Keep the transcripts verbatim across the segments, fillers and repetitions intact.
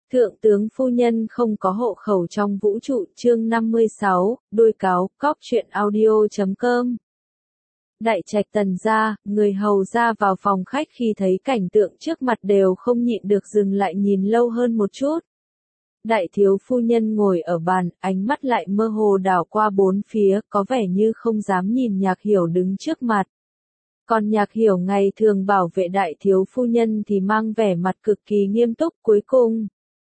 Thượng tướng phu nhân không có hộ khẩu trong vũ trụ chương năm mươi sáu, đôi cáo, cóc truyện audio chấm com. Đại trạch Tần gia, người hầu ra vào phòng khách khi thấy cảnh tượng trước mặt đều không nhịn được dừng lại nhìn lâu hơn một chút. Đại thiếu phu nhân ngồi ở bàn, ánh mắt lại mơ hồ đảo qua bốn phía, có vẻ như không dám nhìn Nhạc Hiểu đứng trước mặt. Còn Nhạc Hiểu ngày thường bảo vệ đại thiếu phu nhân thì mang vẻ mặt cực kỳ nghiêm túc. Cuối cùng,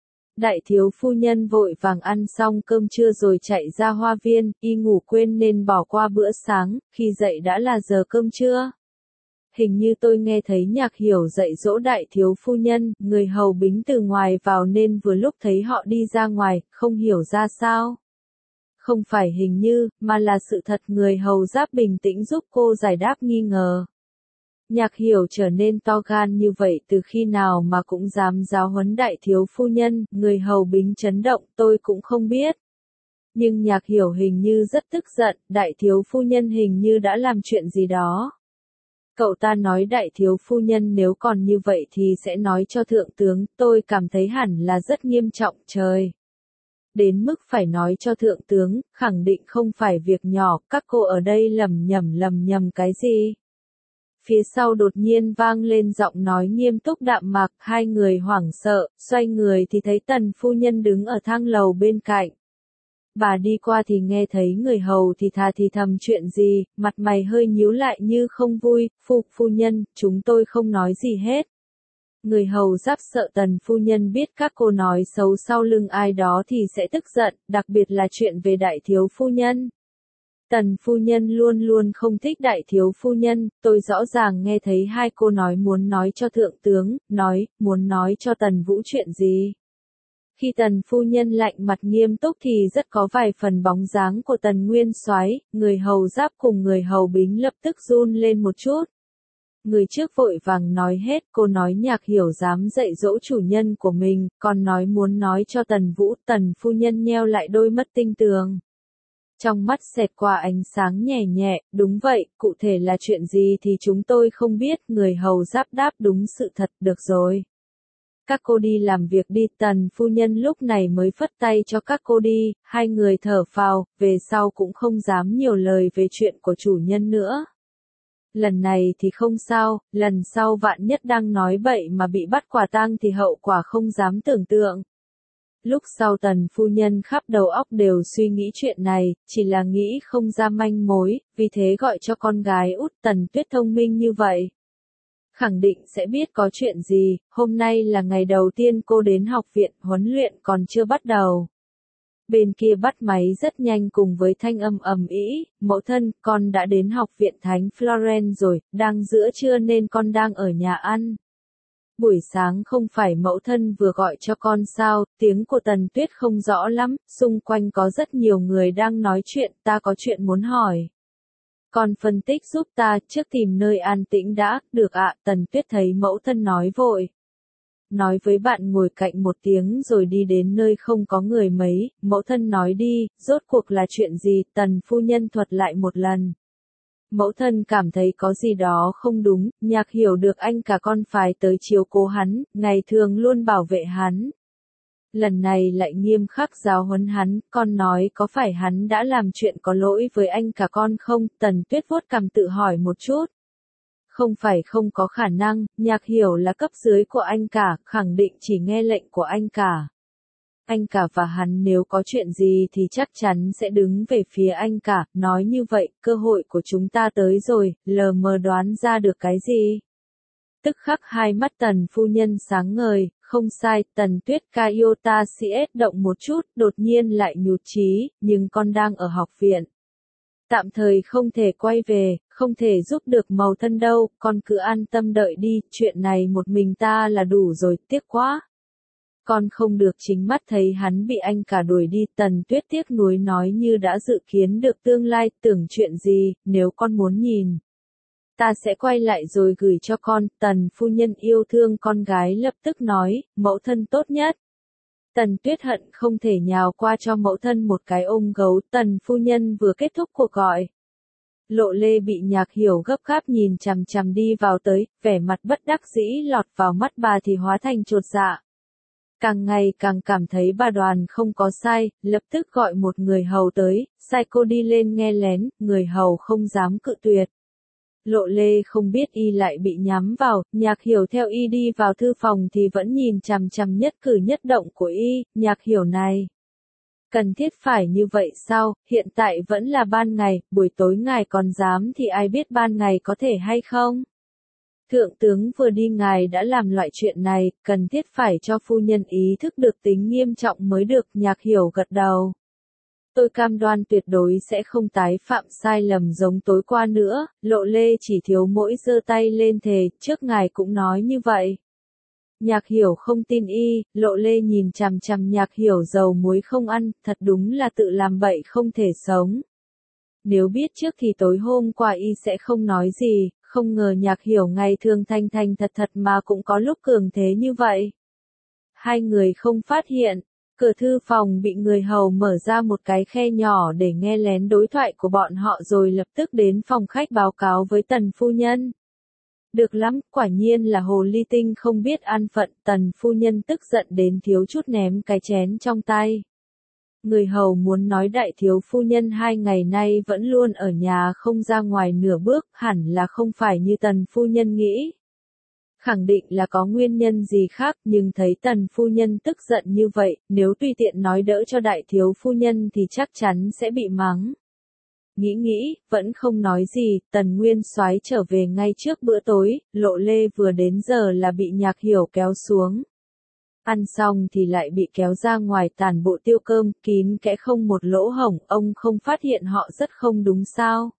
đại thiếu phu nhân vội vàng ăn xong cơm trưa rồi chạy ra hoa viên, y ngủ quên nên bỏ qua bữa sáng, khi dậy đã là giờ cơm trưa. Hình như tôi nghe thấy Nhạc Hiểu dạy dỗ đại thiếu phu nhân, người hầu bính từ ngoài vào nên vừa lúc thấy họ đi ra ngoài, không hiểu ra sao. Không phải hình như, mà là sự thật. Người hầu Giáp bình tĩnh giúp cô giải đáp nghi ngờ. Nhạc Hiểu trở nên to gan như vậy từ khi nào mà cũng dám giáo huấn đại thiếu phu nhân, người hầu bính chấn động, tôi cũng không biết. Nhưng Nhạc Hiểu hình như rất tức giận, đại thiếu phu nhân hình như đã làm chuyện gì đó. Cậu ta nói đại thiếu phu nhân nếu còn như vậy thì sẽ nói cho thượng tướng, tôi cảm thấy hẳn là rất nghiêm trọng trời. Đến mức phải nói cho thượng tướng, khẳng định không phải việc nhỏ, các cô ở đây lầm nhầm lầm nhầm cái gì. Phía sau đột nhiên vang lên giọng nói nghiêm túc đạm mạc, hai người hoảng sợ, xoay người thì thấy Tần phu nhân đứng ở thang lầu bên cạnh. Bà đi qua thì nghe thấy người hầu thì thà thì thầm chuyện gì, mặt mày hơi nhíu lại như không vui, phu phu nhân, chúng tôi không nói gì hết. Người hầu Giáp sợ Tần phu nhân biết các cô nói xấu sau lưng ai đó thì sẽ tức giận, đặc biệt là chuyện về đại thiếu phu nhân. Tần phu nhân luôn luôn không thích đại thiếu phu nhân, tôi rõ ràng nghe thấy hai cô nói muốn nói cho thượng tướng, nói, muốn nói cho Tần Vũ chuyện gì. Khi Tần phu nhân lạnh mặt nghiêm túc thì rất có vài phần bóng dáng của Tần Nguyên Soái, người hầu Giáp cùng người hầu bính lập tức run lên một chút. Người trước vội vàng nói hết, cô nói Nhạc Hiểu dám dạy dỗ chủ nhân của mình, còn nói muốn nói cho Tần Vũ. Tần phu nhân nheo lại đôi mắt tinh tường. Trong mắt xẹt qua ánh sáng nhẹ nhẹ, đúng vậy, cụ thể là chuyện gì thì chúng tôi không biết, người hầu Giáp đáp đúng sự thật, được rồi. Các cô đi làm việc đi, Tần phu nhân lúc này mới phất tay cho các cô đi, hai người thở phào, về sau cũng không dám nhiều lời về chuyện của chủ nhân nữa. Lần này thì không sao, lần sau vạn nhất đang nói bậy mà bị bắt quả tang thì hậu quả không dám tưởng tượng. Lúc sau Tần phu nhân khắp đầu óc đều suy nghĩ chuyện này, chỉ là nghĩ không ra manh mối, vì thế gọi cho con gái út Tần Tuyết thông minh như vậy. Khẳng định sẽ biết có chuyện gì, hôm nay là ngày đầu tiên cô đến học viện, huấn luyện còn chưa bắt đầu. Bên kia bắt máy rất nhanh cùng với thanh âm ầm ĩ, mẫu thân, con đã đến học viện Thánh Florence rồi, đang giữa trưa nên con đang ở nhà ăn. Buổi sáng không phải mẫu thân vừa gọi cho con sao, tiếng của Tần Tuyết không rõ lắm, xung quanh có rất nhiều người đang nói chuyện, ta có chuyện muốn hỏi. Con phân tích giúp ta, trước tìm nơi an tĩnh đã, được ạ, Tần Tuyết thấy mẫu thân nói vội. Nói với bạn ngồi cạnh một tiếng rồi đi đến nơi không có người mấy, mẫu thân nói đi, rốt cuộc là chuyện gì, Tần phu nhân thuật lại một lần. Mẫu thân cảm thấy có gì đó không đúng, Nhạc Hiểu được anh cả con phải tới chiếu cố hắn, ngày thường luôn bảo vệ hắn. Lần này lại nghiêm khắc giáo huấn hắn, con nói có phải hắn đã làm chuyện có lỗi với anh cả con không, Tần Tuyết vuốt cằm tự hỏi một chút. Không phải không có khả năng, Nhạc Hiểu là cấp dưới của anh cả, khẳng định chỉ nghe lệnh của anh cả. Anh cả và hắn nếu có chuyện gì thì chắc chắn sẽ đứng về phía anh cả, nói như vậy, cơ hội của chúng ta tới rồi, lờ mờ đoán ra được cái gì. Tức khắc hai mắt Tần phu nhân sáng ngời, không sai, Tần Tuyết Kayota xê ét động một chút, đột nhiên lại nhụt chí, nhưng con đang ở học viện. Tạm thời không thể quay về, không thể giúp được mẫu thân đâu, con cứ an tâm đợi đi, chuyện này một mình ta là đủ rồi, tiếc quá. Con không được chính mắt thấy hắn bị anh cả đuổi đi, Tần Tuyết tiếc nuối nói như đã dự kiến được tương lai, tưởng chuyện gì, nếu con muốn nhìn. Ta sẽ quay lại rồi gửi cho con, Tần phu nhân yêu thương con gái lập tức nói, mẫu thân tốt nhất. Tần Tuyết hận không thể nhào qua cho mẫu thân một cái ôm gấu, Tần phu nhân vừa kết thúc cuộc gọi. Lộ Lê bị Nhạc Hiểu gấp gáp nhìn chằm chằm đi vào tới, vẻ mặt bất đắc dĩ lọt vào mắt bà thì hóa thành chột dạ. Càng ngày càng cảm thấy bà Đoàn không có sai, lập tức gọi một người hầu tới, sai cô đi lên nghe lén, người hầu không dám cự tuyệt. Lộ Lê không biết y lại bị nhắm vào, Nhạc Hiểu theo y đi vào thư phòng thì vẫn nhìn chằm chằm nhất cử nhất động của y, Nhạc Hiểu này. Cần thiết phải như vậy sao, hiện tại vẫn là ban ngày, buổi tối ngài còn dám thì ai biết ban ngày có thể hay không? Thượng tướng vừa đi ngài đã làm loại chuyện này, cần thiết phải cho phu nhân ý thức được tính nghiêm trọng mới được, Nhạc Hiểu gật đầu. Tôi cam đoan tuyệt đối sẽ không tái phạm sai lầm giống tối qua nữa, Lộ Lê chỉ thiếu mỗi giơ tay lên thề, trước ngài cũng nói như vậy. Nhạc Hiểu không tin y, Lộ Lê nhìn chằm chằm Nhạc Hiểu dầu muối không ăn, thật đúng là tự làm bậy không thể sống. Nếu biết trước thì tối hôm qua y sẽ không nói gì, không ngờ Nhạc Hiểu ngày thường thanh thanh thật thật mà cũng có lúc cường thế như vậy. Hai người không phát hiện, cửa thư phòng bị người hầu mở ra một cái khe nhỏ để nghe lén đối thoại của bọn họ rồi lập tức đến phòng khách báo cáo với Tần phu nhân. Được lắm, quả nhiên là hồ ly tinh không biết an phận, Tần phu nhân tức giận đến thiếu chút ném cái chén trong tay. Người hầu muốn nói đại thiếu phu nhân hai ngày nay vẫn luôn ở nhà không ra ngoài nửa bước, hẳn là không phải như Tần phu nhân nghĩ. Khẳng định là có nguyên nhân gì khác, nhưng thấy Tần phu nhân tức giận như vậy, nếu tùy tiện nói đỡ cho đại thiếu phu nhân thì chắc chắn sẽ bị mắng. Nghĩ nghĩ, vẫn không nói gì, Tần Nguyên Soái trở về ngay trước bữa tối, Lộ Lê vừa đến giờ là bị Nhạc Hiểu kéo xuống. Ăn xong thì lại bị kéo ra ngoài tàn bộ tiêu cơm, kín kẽ không một lỗ hổng, ông không phát hiện họ rất không đúng sao.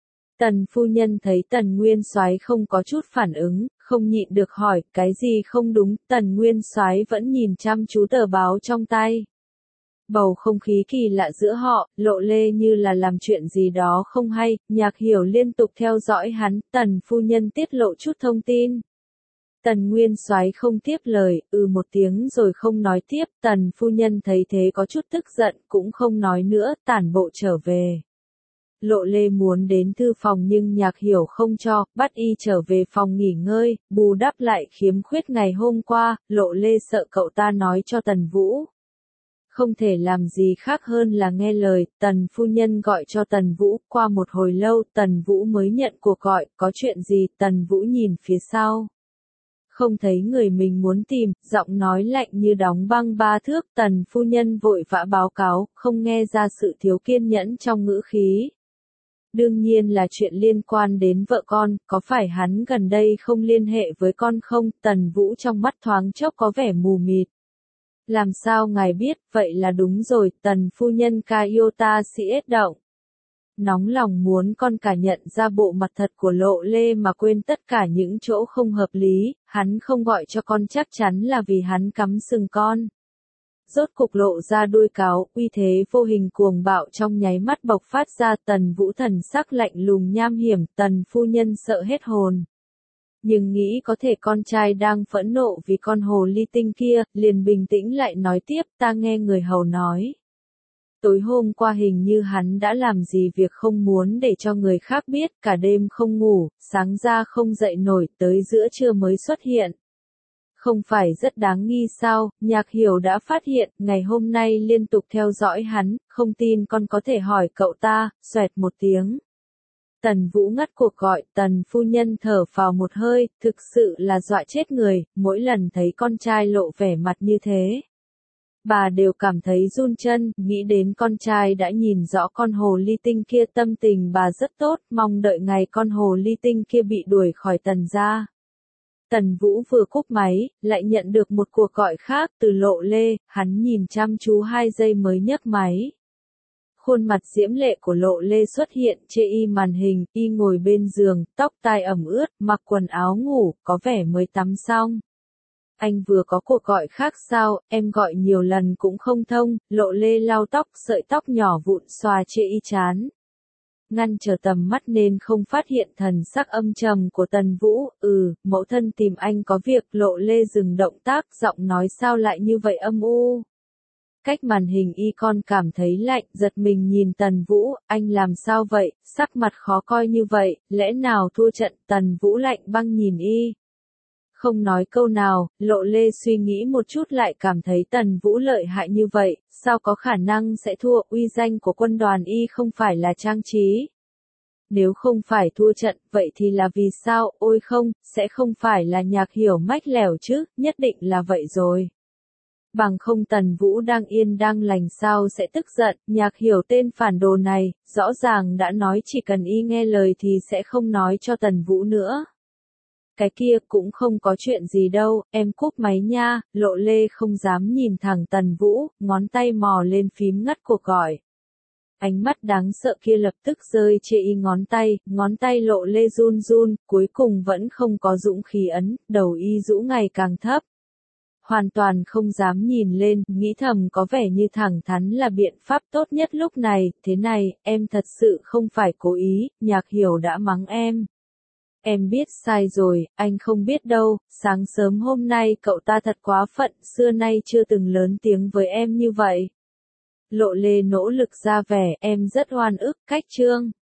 Tần phu nhân thấy Tần Nguyên Soái không có chút phản ứng, không nhịn được hỏi, cái gì không đúng, Tần Nguyên Soái vẫn nhìn chăm chú tờ báo trong tay. Bầu không khí kỳ lạ giữa họ, Lộ Lê như là làm chuyện gì đó không hay, Nhạc Hiểu liên tục theo dõi hắn, Tần phu nhân tiết lộ chút thông tin. Tần Nguyên Soái không tiếp lời, ừ một tiếng rồi không nói tiếp, Tần phu nhân thấy thế có chút tức giận, cũng không nói nữa, tản bộ trở về. Lộ Lê muốn đến thư phòng nhưng Nhạc Hiểu không cho, bắt y trở về phòng nghỉ ngơi, bù đắp lại khiếm khuyết ngày hôm qua, Lộ Lê sợ cậu ta nói cho Tần Vũ. Không thể làm gì khác hơn là nghe lời, Tần phu nhân gọi cho Tần Vũ, qua một hồi lâu, Tần Vũ mới nhận cuộc gọi, có chuyện gì, Tần Vũ nhìn phía sau. Không thấy người mình muốn tìm, giọng nói lạnh như đóng băng ba thước, Tần phu nhân vội vã báo cáo, không nghe ra sự thiếu kiên nhẫn trong ngữ khí. Đương nhiên là chuyện liên quan đến vợ con, có phải hắn gần đây không liên hệ với con không, Tần Vũ trong mắt thoáng chốc có vẻ mù mịt. Làm sao ngài biết, vậy là đúng rồi, Tần phu nhân Kayota siết động. Nóng lòng muốn con cả nhận ra bộ mặt thật của Lộ Lê mà quên tất cả những chỗ không hợp lý, hắn không gọi cho con chắc chắn là vì hắn cắm sừng con. Rốt cục lộ ra đuôi cáo, uy thế vô hình cuồng bạo trong nháy mắt bộc phát ra, Tần Vũ thần sắc lạnh lùng nham hiểm, Tần phu nhân sợ hết hồn. Nhưng nghĩ có thể con trai đang phẫn nộ vì con hồ ly tinh kia, liền bình tĩnh lại nói tiếp, ta nghe người hầu nói. Tối hôm qua hình như hắn đã làm gì việc không muốn để cho người khác biết, cả đêm không ngủ, sáng ra không dậy nổi, tới giữa trưa mới xuất hiện. Không phải rất đáng nghi sao, Nhạc Hiểu đã phát hiện, ngày hôm nay liên tục theo dõi hắn, không tin con có thể hỏi cậu ta, xoẹt một tiếng. Tần Vũ ngắt cuộc gọi, Tần phu nhân thở phào một hơi, thực sự là dọa chết người, mỗi lần thấy con trai lộ vẻ mặt như thế. Bà đều cảm thấy run chân, nghĩ đến con trai đã nhìn rõ con hồ ly tinh kia, tâm tình bà rất tốt, mong đợi ngày con hồ ly tinh kia bị đuổi khỏi Tần gia. Tần Vũ vừa cúp máy, lại nhận được một cuộc gọi khác từ Lộ Lê, hắn nhìn chăm chú hai giây mới nhấc máy. Khuôn mặt diễm lệ của Lộ Lê xuất hiện trên y màn hình, y ngồi bên giường, tóc tai ẩm ướt, mặc quần áo ngủ, có vẻ mới tắm xong. Anh vừa có cuộc gọi khác sao, em gọi nhiều lần cũng không thông, Lộ Lê lau tóc, sợi tóc nhỏ vụn xòa trên y chán. Ngăn trở tầm mắt nên không phát hiện thần sắc âm trầm của Tần Vũ, ừ, mẫu thân tìm anh có việc, Lộ Lê dừng động tác, giọng nói sao lại như vậy âm u. Cách màn hình y con cảm thấy lạnh, giật mình nhìn Tần Vũ, anh làm sao vậy, sắc mặt khó coi như vậy, lẽ nào thua trận, Tần Vũ lạnh băng nhìn y. Không nói câu nào, Lộ Lê suy nghĩ một chút lại cảm thấy Tần Vũ lợi hại như vậy, sao có khả năng sẽ thua, uy danh của quân đoàn y không phải là trang trí. Nếu không phải thua trận, vậy thì là vì sao, ôi không, sẽ không phải là Nhạc Hiểu mách lẻo chứ, nhất định là vậy rồi. Bằng không Tần Vũ đang yên đang lành sao sẽ tức giận, Nhạc Hiểu tên phản đồ này, rõ ràng đã nói chỉ cần y nghe lời thì sẽ không nói cho Tần Vũ nữa. Cái kia cũng không có chuyện gì đâu, em cúp máy nha, Lộ Lê không dám nhìn thẳng Tần Vũ, ngón tay mò lên phím ngắt cuộc gọi. Ánh mắt đáng sợ kia lập tức rơi trên y ngón tay, ngón tay Lộ Lê run run, cuối cùng vẫn không có dũng khí ấn, đầu y rũ ngày càng thấp. Hoàn toàn không dám nhìn lên, nghĩ thầm có vẻ như thẳng thắn là biện pháp tốt nhất lúc này, thế này, em thật sự không phải cố ý, Nhạc Hiểu đã mắng em. Em biết sai rồi, anh không biết đâu, sáng sớm hôm nay cậu ta thật quá phận, xưa nay chưa từng lớn tiếng với em như vậy. Lộ Lê nỗ lực ra vẻ, em rất oan ức, cách trương.